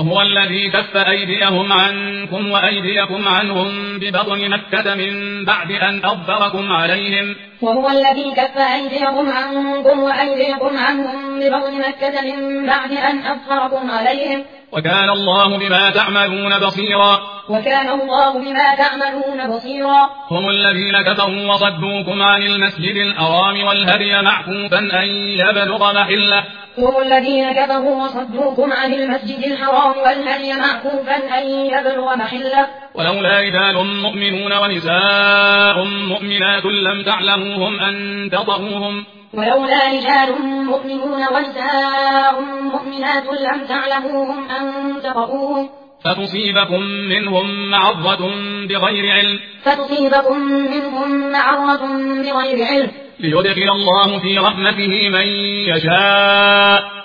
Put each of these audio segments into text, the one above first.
وهو الذي كف أيديهم عنكم وأيديكم عنهم ببطن مكة من بعد أن أظفركم عليهم وهو الذي كف أيديكم عنكم وأيديكم عنهم ببطن مكة من بعد أن أظفركم عليهم وكان الله بما تعملون بصيرا وكان الله بما تعملون بصيرا هم الذين كفروا وصدوكم عن المسجد الحرام والهدي معكوفا أن يبلغ محله هم الذين كفروا وصدوكم عن المسجد الحرام والهدي معكوفا أن يبلغ محله ولولا رجال مؤمنون ونساء مؤمنات لم تعلموهم أن تطؤوهم ولولا رجال مؤمنون ونساء مؤمنات لم تعلموهم أن تطؤوهم فتصيبكم منهم معرة بغير علم ليدخل الله في رحمته من يشاء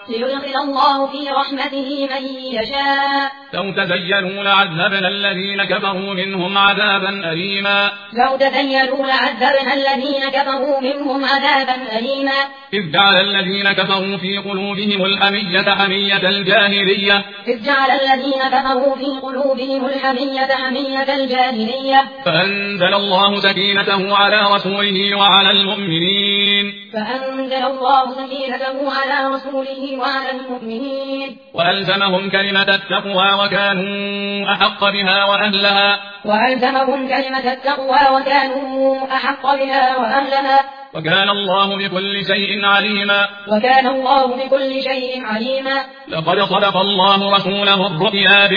لو تزينوا لعذبنا الذين كفروا منهم عذابا أليما إذ جعل الذين كفروا في قلوبهم الحمية حمية الجاهلية فأنزل الله سكينته على رسوله وعلى المؤمنين وألزمهم كلمة التقوى وكانوا أحق بها وأهلها وكان الله بكل شيء عليما لقد صدق الله رسوله الرؤيا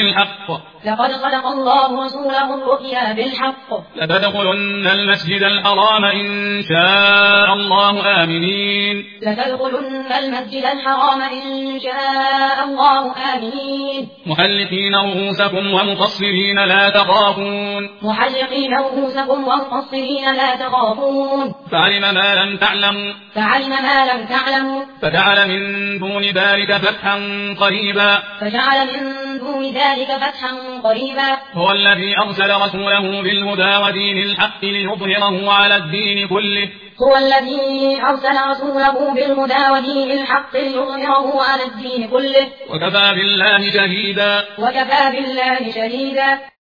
بالحق لتدخلن المسجد الحرام إن شاء الله آمنين محلقين رؤوسكم ومقصرين لا تخافون فعلم ما لم تعلموا فجعل من دون ذلك فتحا قريبا هو الذي أرسل رسوله بالهدى ودين الحق ليظهره على الدين كله وكفى بالله شهيدا